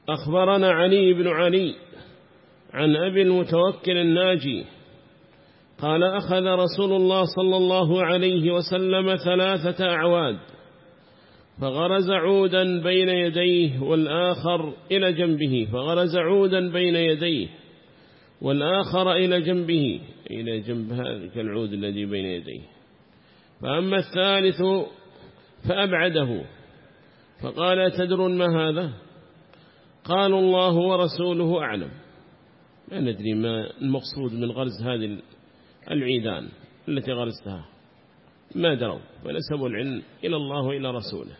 أخبرنا علي بن علي عن أبي المتوكل الناجي قال أخذ رسول الله صلى الله عليه وسلم 3 أعواد فغرز عودا بين يديه والآخر إلى جنبه، فغرز عودا بين يديه والآخر إلى جنبه، إلى جنب هذا العود الذي بين يديه. فأما الثالث فأبعده فقال تدرون ما هذا؟ قالوا الله ورسوله أعلم. لا ندري ما المقصود من غرز هذه العيدان التي غرزتها، ما دروا، فنسبوا العلم إلى الله وإلى رسوله.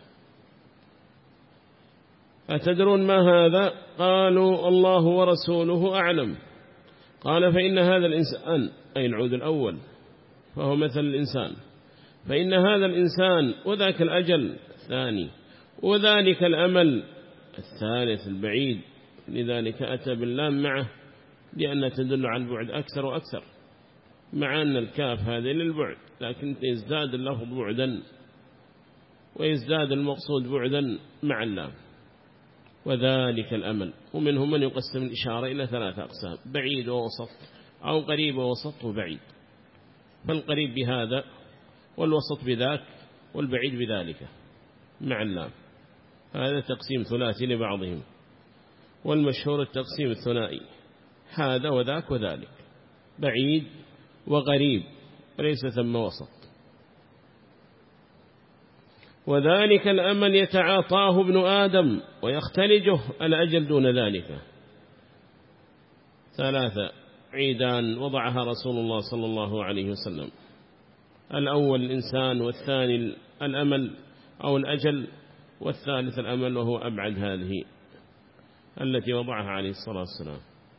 أتدرون ما هذا؟ قالوا الله ورسوله أعلم. قال فإن هذا الإنسان، أي العود الأول فهو مثل الإنسان، فإن هذا الإنسان وذاك الأجل الثاني وذلك الأمل الثالث البعيد، لذلك أتى باللام معه لأنها تدل على البعد أكثر وأكثر، مع أن الكاف هذه للبعد لكن يزداد اللفظ بعدا ويزداد المقصود بعدا مع اللام. وذلك الأمل، ومنهم من يقسم الإشارة إلى 3 أقسام: بعيد ووسط، أو قريب ووسط وبعيد. فالقريب بهذا والوسط بذاك والبعيد بذلك مع اللام. هذا تقسيم ثلاثي لبعضهم، والمشهور التقسيم الثنائي: هذا وذاك وذلك، بعيد وقريب وليس ثم وسط. وذلك الأمل يتعاطاه ابن آدم ويختلجه الأجل دون ذلك. 3 عيدان وضعها رسول الله صلى الله عليه وسلم: الأول الإنسان، والثاني الأمل أو الأجل، والثالث الأمل وهو أبعد هذه التي وضعها عليه الصلاة والسلام.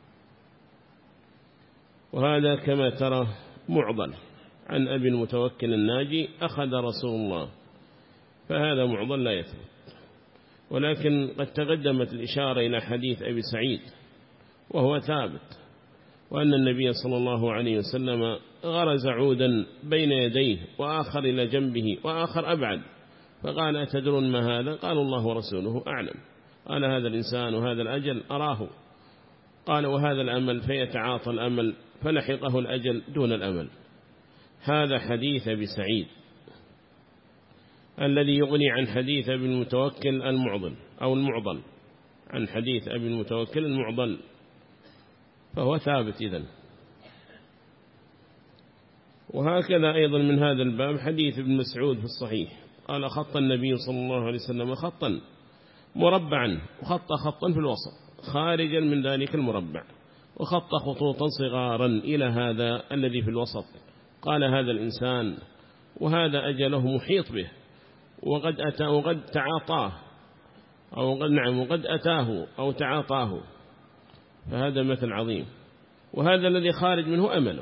وهذا كما ترى معضل عن أبي المتوكل الناجي أخذ رسول الله، فهذا معضل لا يثبت. ولكن قد تقدمت الإشارة إلى حديث أبي سعيد وهو ثابت، وأن النبي صلى الله عليه وسلم غرز عودا بين يديه وآخر إلى جنبه وآخر أبعد، فقال أتدرون ما هذا؟ قالوا الله ورسوله أعلم. قال هذا الإنسان وهذا الأجل أراه. قال وهذا الأمل، فيتعاطى الأمل فلحقه الأجل دون الأمل. هذا حديث أبي سعيد الذي يغني عن حديث أبي المتوكل المعضل أو المعضل، عن حديث أبي المتوكل المعضل، فهو ثابت إذن. وهكذا أيضا من هذا الباب حديث ابن مسعود في الصحيح قال خط النبي صلى الله عليه وسلم خطا مربعا، وخط خطا في الوسط خارجا من ذلك المربع، وخط خطوطا صغارا إلى هذا الذي في الوسط. قال هذا الإنسان وهذا أجله محيط به، وقد أتى وقد تعاطاه، أو قد نعم وقد أتاه أو تعاطاه، فهذا مثل عظيم. وهذا الذي خارج منه أمله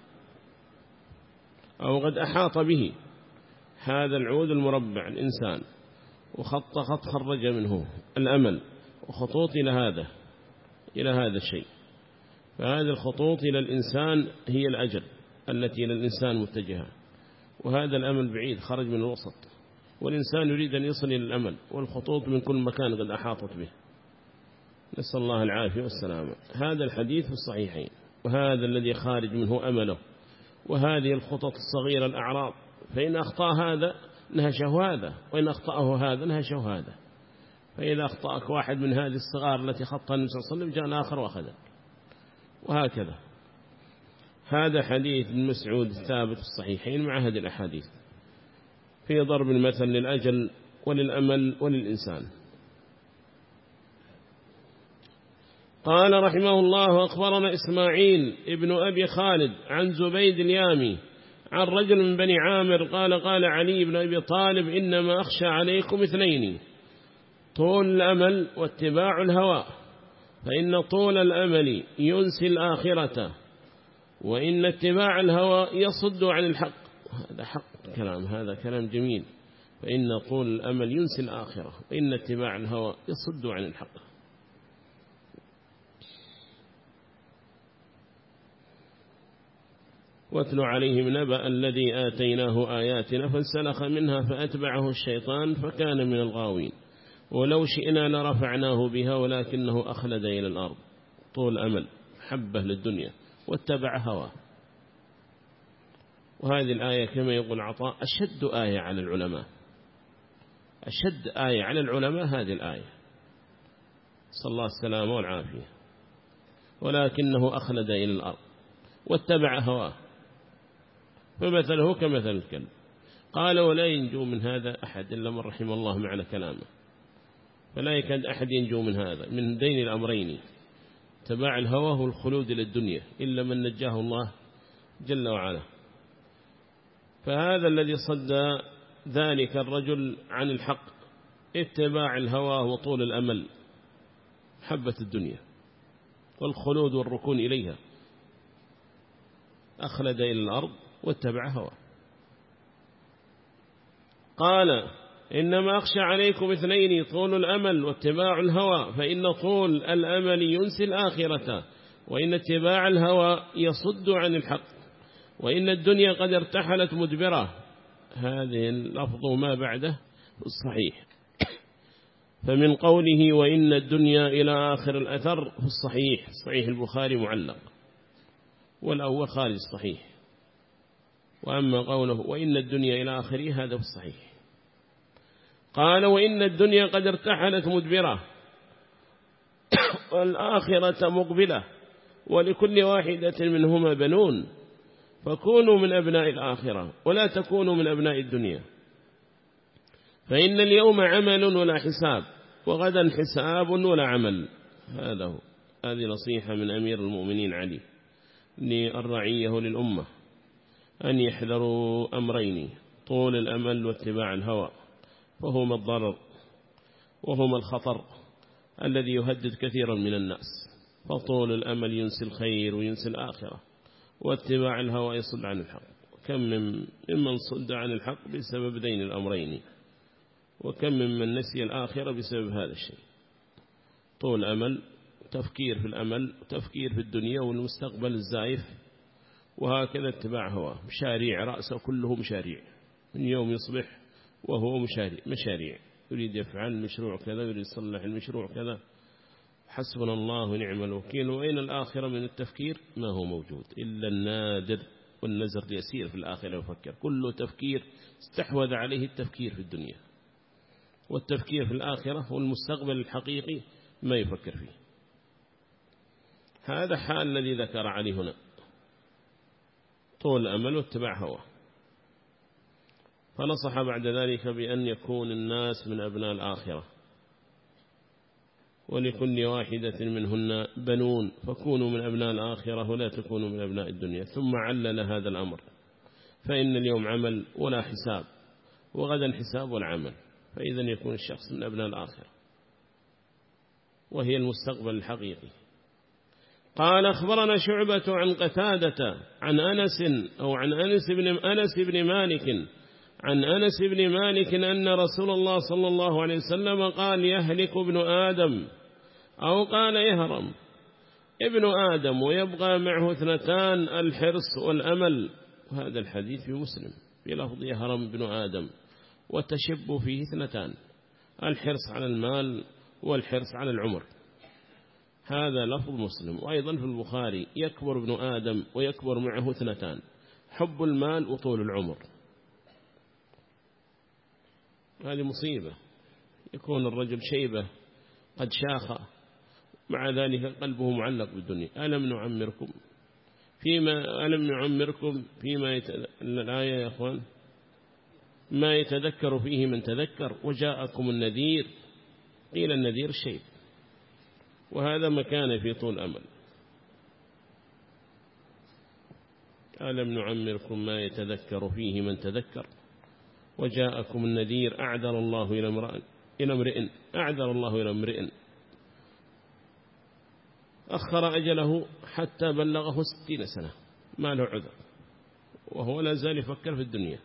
أو قد أحاط به، هذا العود المربع الإنسان، وخط خرج منه الأمل، وخطوط إلى هذا الشيء. فهذه الخطوط إلى الإنسان هي الأجل التي إلى الإنسان متجهة، وهذا الأمل بعيد خرج من الوسط، والإنسان يريد أن يصل إلى الأمل، والخطوط من كل مكان قد أحاطت به. نسأل الله العافية والسلامة. هذا الحديث في الصحيحين، وهذا الذي خارج منه أمله، وهذه الخطط الصغيرة الأعراض، فإن أخطأ هذا نهشه هذا، وإن أخطأه هذا نهشه هذا. فإذا أخطأك واحد من هذه الصغار التي خطها النبي صلى الله عليه وسلم جاء الآخر وأخذك، وهكذا. هذا حديث ابن مسعود الثابت في الصحيحين مع هذه الأحاديث في ضرب المثل للأجل وللأمل وللإنسان. قال رحمه الله أخبرنا إسماعيل ابن أبي خالد عن زبيد اليامي عن رجل من بني عامر قال علي بن أبي طالب إنما أخشى عليكم 2: طول الأمل واتباع الهوى، فإن طول الأمل ينسي الآخرة، وإن اتباع الهوى يصد عن الحق. هذا حق كلام، هذا كلام جميل. فإن طول الأمل ينسي الآخرة، وإن اتباع الهوى يصد عن الحق. واتل عليهم نبأ الذي آتيناه آياتنا فانسلخ منها فأتبعه الشيطان فكان من الغاوين. ولو شئنا لرفعناه بها ولكنه أخلد إلى الأرض، طول أمل، حبه للدنيا واتبع هواه. وهذه الآية كما يقول عطاء أشد آية على العلماء، أشد آية على العلماء هذه الآية، صلى الله السلامة والعافية. ولكنه أخلد إلى الأرض واتبع هواه فمثله كمثل الكلب. قال ولا ينجو من هذا أحد إلا من رحم الله معنى كلامه، فلا يكاد أحد ينجو من هذا، من دين الأمرين، تباع الهوى والخلود للدنيا، إلا من نجاه الله جل وعلا. فهذا الذي صد ذلك الرجل عن الحق اتباع الهوى وطول الأمل، حبة الدنيا والخلود والركون إليها، أخلد إلى الأرض واتبع هوى. قال إنما أخشى عليكم اثنين، طول الأمل واتباع الهوى، فإن طول الأمل ينسي الآخرة، وإن اتباع الهوى يصد عن الحق، وإن الدنيا قد ارتحلت مدبرة. هذه اللفظ ما بعده الصحيح، فمن قوله وإن الدنيا إلى آخر الأثر في الصحيح، صحيح البخاري معلق، والأول خارج الصحيح. وأما قوله وإن الدنيا إلى آخره هذا في الصحيح. قال وإن الدنيا قد ارتحلت مدبرة والآخرة مقبلة، ولكل واحدة منهما بنون، فكونوا من أبناء الآخرة ولا تكونوا من أبناء الدنيا، فإن اليوم عمل ولا حساب، وغدا حساب ولا عمل. هذه نصيحة من أمير المؤمنين علي للرعية للأمة، أن يحذروا أمرين، طول الأمل واتباع الهوى، وهما الضرر وهما الخطر الذي يهدد كثيرا من الناس. فطول الأمل ينسي الخير وينسي الآخرة، واتباع الهوى يصد عن الحق. كم ممن صد عن الحق بسبب دين الأمرين، وكم ممن نسي الآخرة بسبب هذا الشيء. طول أمل، تفكير في الأمل، تفكير في الدنيا والمستقبل الزائف، وهكذا اتباع هواه، مشاريع رأسه كله مشاريع، من يوم يصبح وهو مشاريع، يريد يفعل مشروع كذا، يريد يصلح المشروع كذا، حسبنا الله ونعم الوكيل. وأين الآخرة من التفكير؟ ما هو موجود إلا النادر والنزر يسير في الآخرة يفكر، كله تفكير استحوذ عليه التفكير في الدنيا، والتفكير في الآخرة والمستقبل الحقيقي ما يفكر فيه. هذا حال الذي ذكر عليه هنا، طول أمل واتباع هواه. فنصح بعد ذلك بأن يكون الناس من أبناء الآخرة، ولكل واحدة منهن بنون، فكونوا من أبناء الآخرة ولا تكونوا من أبناء الدنيا. ثم علل هذا الأمر، فإن اليوم عمل ولا حساب، وغدا حساب ولا عمل، فإذا يكون الشخص من أبناء الآخرة وهي المستقبل الحقيقي. قال أخبرنا شعبة عن قتادة عن أنس بن مالك أن رسول الله صلى الله عليه وسلم قال يهلك ابن آدم، أو قال يهرم ابن آدم ويبقى معه اثنتان، الحرص والأمل. هذا الحديث في مسلم في لفظ يهرم ابن آدم، وتشب فيه اثنتان، الحرص على المال والحرص على العمر. هذا لفظ مسلم. وأيضا في البخاري يكبر ابن آدم ويكبر معه اثنتان، حب المال وطول العمر. هذه مصيبة، يكون الرجل شيبة قد شاخ، مع ذلك قلبه معلق بالدنيا. ألم نعمركم فيما الآية يا أخوان، ما يتذكر فيه من تذكر وجاءكم النذير. قيل النذير الشيب، وهذا مكان في طول أمل. ألم نعمركم ما يتذكر فيه من تذكر وجاءكم النذير. أعذر الله إلى امرئ أخر أجله حتى بلغه 60 سنة، ما له عذر، وهو لا زال يفكر في الدنيا.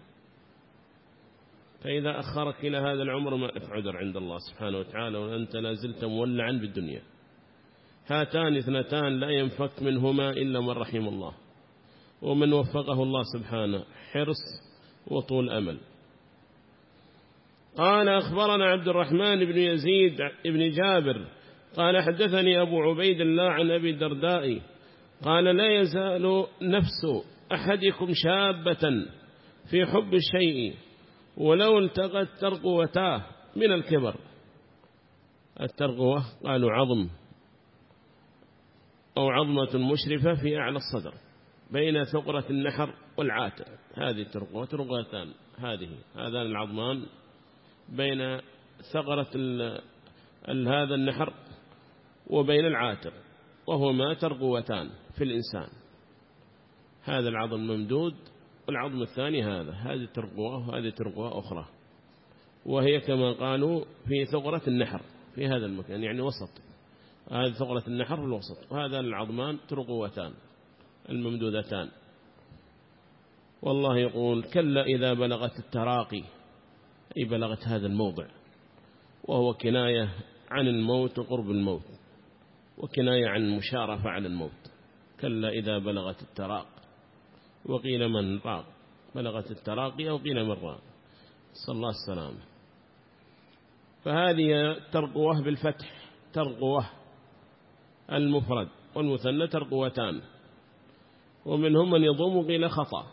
فإذا أخرك إلى هذا العمر ما لك عذر عند الله سبحانه وتعالى، وأنت لا زلت مولعا بالدنيا. هاتان اثنتان لا ينفك منهما إلا من رحم الله، ومن وفقه الله سبحانه، حرص وطول أمل. قال أخبرنا عبد الرحمن بن يزيد بن جابر قال حدثني أبو عبيد الله عن أبي الدرداء قال لا يزال نفس أحدكم شابة في حب الشيء ولو التقت ترقوتاه من الكبر. الترقوة قالوا عظم أو عظمة مشرفة في أعلى الصدر بين ثقرة النحر والعاتق. هذه الترقوة ترقوتان، هذان العظمان بين ثغرة هذا النحر وبين العاتق، وهما ترقوتان في الإنسان. هذا العظم ممدود والعظم الثاني هذه ترقوة وهذه ترقوة أخرى، وهي كما قالوا في ثغرة النحر في هذا المكان، يعني وسط. هذه ثغرة النحر في الوسط، وهذا العظمان ترقوتان الممدودتان. والله يقول كلا إذا بلغت التراقي، أي بلغت هذا الموضع، وهو كناية عن الموت وقرب الموت، وكناية عن مشارفة على الموت. كلا إذا بلغت التراق، وقيل من راق، بلغت التراقي أو قيل من راق، صلى الله السلام. فهذه ترقوة بالفتح، ترقوة المفرد، والمثنى ترقوتان. ومنهم من يضم قيل خطأ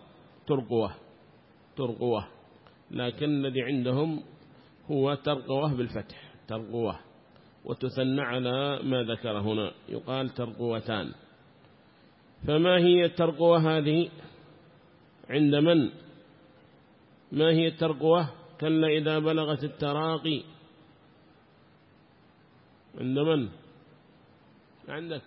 ترقوة، لكن الذي عندهم هو ترقوة بالفتح، ترقوة، وتثنى على ما ذكر هنا، يقال ترقوتان. فما هي الترقوة هذه عند من؟ ما هي الترقوة؟ كلا إذا بلغت التراقي عند من؟ عندك؟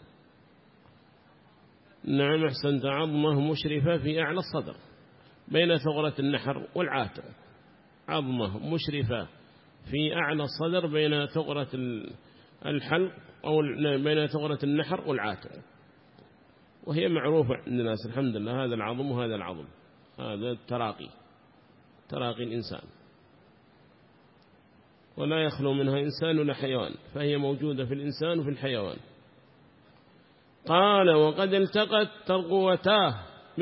نعم أحسنت، عظمة مشرفة في أعلى الصدر بين ثغرة النحر والعاتق، عظمة مشرفة في أعلى الصدر بين ثغرة الحلق أو بين ثغرة النحر والعاتق، وهي معروفة عند الناس الحمد لله. هذا العظم وهذا العظم، هذا تراقي الإنسان، ولا يخلو منها إنسان ولا حيوان، فهي موجودة في الإنسان وفي الحيوان. قال وقد التقت ترقوتاه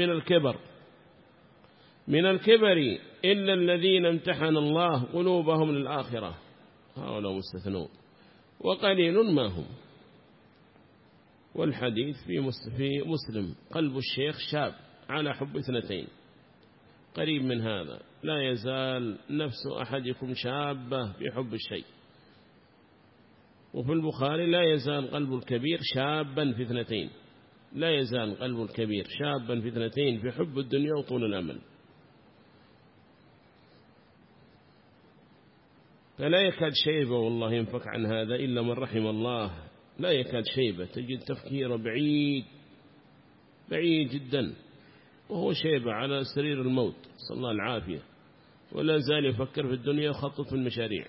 من الكبر إلا الذين امتحن الله قلوبهم للآخرة، هؤلاء مستثنون، وقليل ما هم. والحديث في مسلم قلب الشيخ شاب على حب اثنتين، قريب من هذا، لا يزال نفس أحدكم شابة في حب الشيء. وفي البخاري لا يزال قلب الكبير شابا في اثنتين، لا يزال قلب الكبير شابا في اثنتين، في حب الدنيا وطول الأمل. فلا يكاد شيبة والله ينفك عن هذا إلا من رحم الله، لا يكاد شيبة، تجد تفكيره بعيد جدا، وهو شيبة على سرير الموت، صلى الله العافية، ولا زال يفكر في الدنيا وخطط في المشاريع.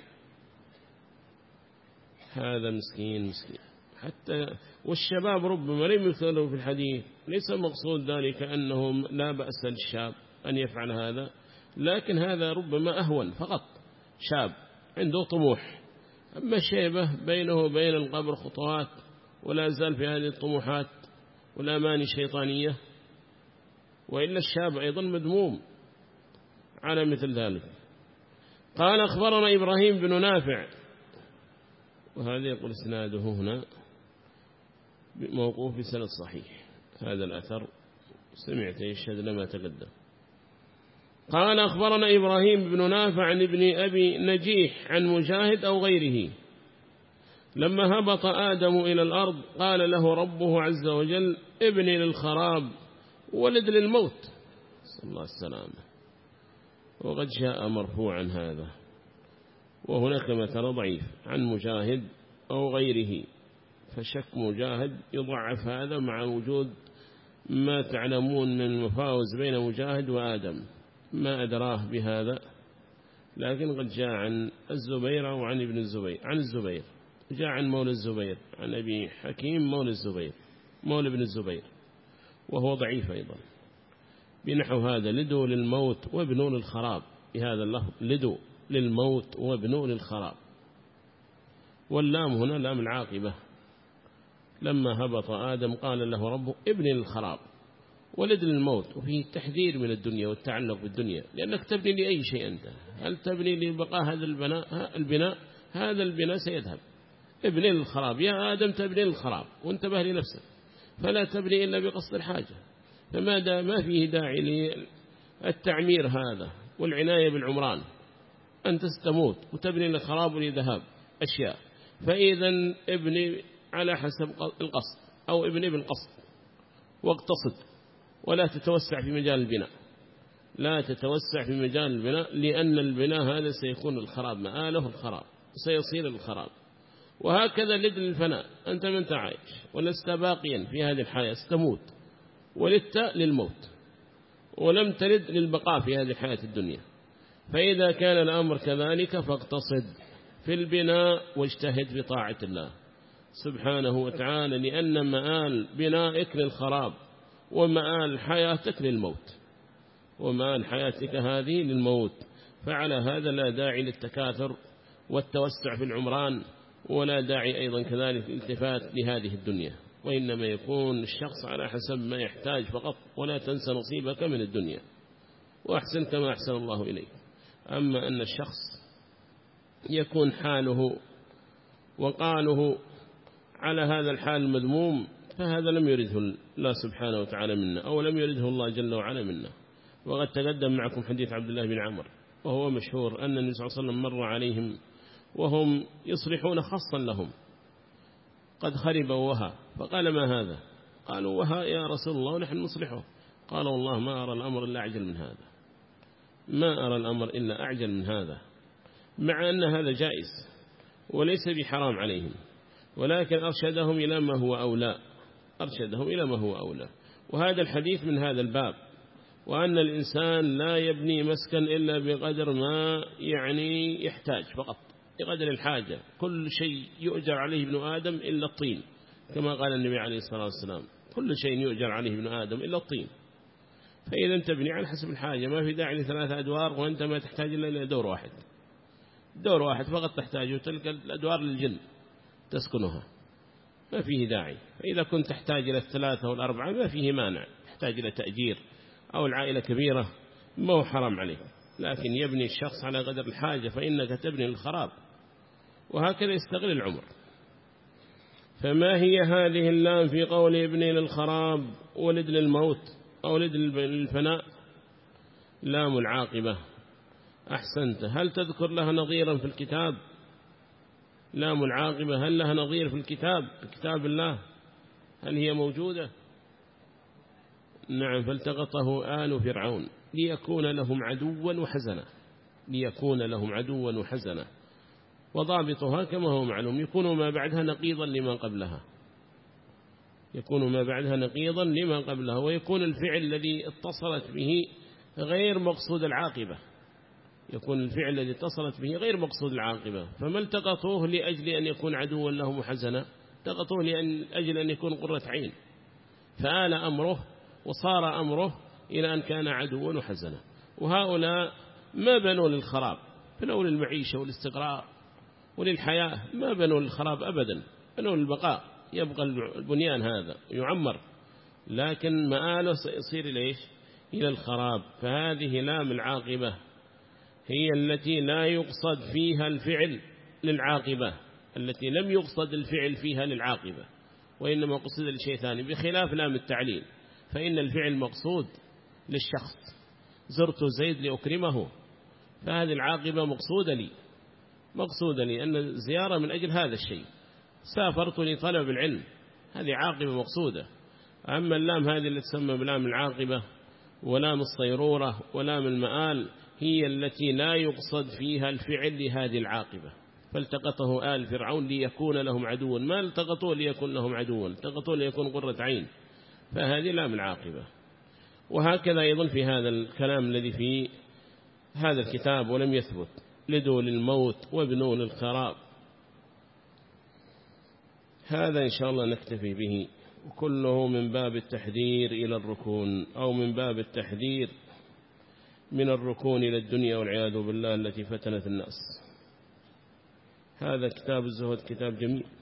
هذا مسكين. حتى والشباب ربما لم يثاروا في الحديث، ليس المقصود ذلك أنهم لا بأس للشاب أن يفعل هذا، لكن هذا ربما أهون، فقط شاب عنده طموح. أما الشيبة بينه وبين القبر خطوات، ولا زال في هذه الطموحات والأماني الشيطانية، وإلا الشاب أيضا مذموم على مثل ذلك. قال أخبرنا إبراهيم بن نافع، وهذا يقول اسناده هنا موقوف في سند صحيح، هذا الأثر سمعت يشهد لما تقدم. قال أخبرنا إبراهيم بن نافع عن ابن أبي نجيح عن مجاهد أو غيره لما هبط آدم إلى الأرض قال له ربه عز وجل ابني للخراب ولد للموت، صلى الله السلام. وقد جاء مرفوعا هذا، وهناك ما ترى ضعيف عن مجاهد أو غيره، فشك مجاهد يضعف هذا مع وجود ما تعلمون من المفاوز بين مجاهد وآدم، ما أدراه بهذا، لكن قد جاء عن الزبير أو عن ابن الزبير، عن الزبير جاء عن مولى الزبير، عن أبي حكيم مولى الزبير مولى ابن الزبير، وهو ضعيف أيضا بنحو هذا، لدوا للموت وابنوا للخراب، بهذا اللفظ لدوا للموت وابنوا للخراب، واللام هنا لام العاقبة. لما هبط آدم قال له ربه ابني للخراب، ولد للموت، وفيه التحذير من الدنيا والتعلق بالدنيا، لأنك تبني لأي شيء أنت. هل تبني لبقاء هذا البناء؟ هذا البناء سيذهب. ابني للخراب يا آدم، تبني للخراب، وانتبه لنفسك، فلا تبني إلا بقصد الحاجة. فماذا ما فيه داعي للتعمير هذا والعناية بالعمران، أنت ستموت وتبني للخراب ولذهاب أشياء. فإذا ابني على حسب القصد، أو ابني بالقصد واقتصد، ولا تتوسع في مجال البناء، لا تتوسع في مجال البناء، لأن البناء هذا سيكون الخراب، مآله الخراب، سيصير الخراب. وهكذا لد للفناء، أنت من تعايش ولست باقيا في هذه الحياة، ستموت، ولدت للموت، ولم تلد للبقاء في هذه الحياة الدنيا. فإذا كان الأمر كذلك فاقتصد في البناء واجتهد في طاعة الله سبحانه وتعالى، لأن مآل بنائك للخراب، ومآل حياتك للموت، ومآل حياتك هذه للموت. فعلى هذا لا داعي للتكاثر والتوسع في العمران، ولا داعي أيضا كذلك الالتفات لهذه الدنيا، وإنما يكون الشخص على حسب ما يحتاج فقط، ولا تنسى نصيبك من الدنيا، وأحسن كما أحسن الله إليك. أما أن الشخص يكون حاله وقاله على هذا الحال المذموم، فهذا لم يرده الله سبحانه وتعالى منا، أو لم يرده الله جل وعلا منا. وقد تقدم معكم حديث عبد الله بن عمر، وهو مشهور، أن النبي صلى الله عليه وسلم مر عليهم وهم يصلحون خصا لهم قد خرب وها، فقال ما هذا؟ قالوا وها يا رسول الله ونحن نصلحه. قال والله ما أرى الأمر إلا أعجل من هذا، ما أرى الأمر إلا أعجل من هذا، مع أن هذا جائز وليس بحرام عليهم، ولكن أرشدهم إلى ما هو أولى، أرشدهم إلى ما هو أولى. وهذا الحديث من هذا الباب، وأن الإنسان لا يبني مسكن إلا بقدر ما يعني يحتاج فقط، بقدر الحاجة. كل شيء يؤجر عليه ابن آدم إلا الطين، كما قال النبي عليه الصلاة والسلام، كل شيء يؤجر عليه ابن آدم إلا الطين. فإذا تبني على حسب الحاجة، ما في داعي ل3 أدوار وأنت ما تحتاج إلا دور واحد، دور واحد فقط تحتاجه، تلك الأدوار للجن تسكنها، ما فيه داعي. فإذا كنت تحتاج إلى 3 و4 ما فيه مانع، تحتاج إلى تأجير، أو العائلة كبيرة ما هو حرام عليه، لكن يبني الشخص على قدر الحاجة، فإنك تبني الخراب، وهكذا يستغل العمر. فما هي هذه اللام في قول ابني للخراب ولد للموت أو ولد للفناء؟ لام العاقبة. أحسنت. هل تذكر لها نظيرا في الكتاب؟ لام العاقبة هل لها نظير في الكتاب، في كتاب الله؟ هل هي موجودة؟ نعم. فالتقطه آل فرعون ليكون لهم عدوا وحزنا، ليكون لهم عدوا وحزنا. وضابطها كما هو معلوم، يكون ما بعدها نقيضا لما قبلها، يكون ما بعدها نقيضا لما قبلها، ويكون الفعل الذي اتصلت به غير مقصود العاقبة، يكون الفعل الذي اتصلت به غير مقصود العاقبة. فما التقطوه لأجل أن يكون عدوا لهم وحزنا، التقطوه لأجل أن يكون قرة عين، فآل أمره وصار أمره إلى أن كان عدوا وحزنا. وهؤلاء ما بنوا للخراب، بنوا للمعيشة والاستقرار وللحياة، ما بنوا للخراب أبدا، بنوا للبقاء، يبقى البنيان هذا يعمر، لكن مآله سيصير إلى الخراب. فهذه لام العاقبة هي التي لا يقصد فيها الفعل للعاقبة، التي لم يقصد الفعل فيها للعاقبة، وإنما قصد لشيء ثاني، بخلاف لام التعليل، فإن الفعل مقصود للشخص، زرت زيد لأكرمه، فهذه العاقبة مقصودة لي أن الزيارة من أجل هذا الشيء، سافرت لطلب العلم، هذه عاقبة مقصودة. أما اللام هذه اللي تسمى بلام العاقبة ولام الصيرورة ولام المآل هي التي لا يقصد فيها الفعل لهذه العاقبة. فالتقطه آل فرعون ليكون لهم عدوا، ما التقطوه ليكون لهم عدوا، التقطوه ليكون قرة عين، فهذه لام العاقبة. وهكذا أيضا في هذا الكلام الذي في هذا الكتاب ولم يثبت، لدوا للموت وابنوا للخراب. هذا إن شاء الله نكتفي به، وكله من باب التحذير إلى الركون، أو من باب التحذير من الركون إلى الدنيا والعياذ بالله التي فتنت الناس. هذا كتاب الزهد كتاب جميل.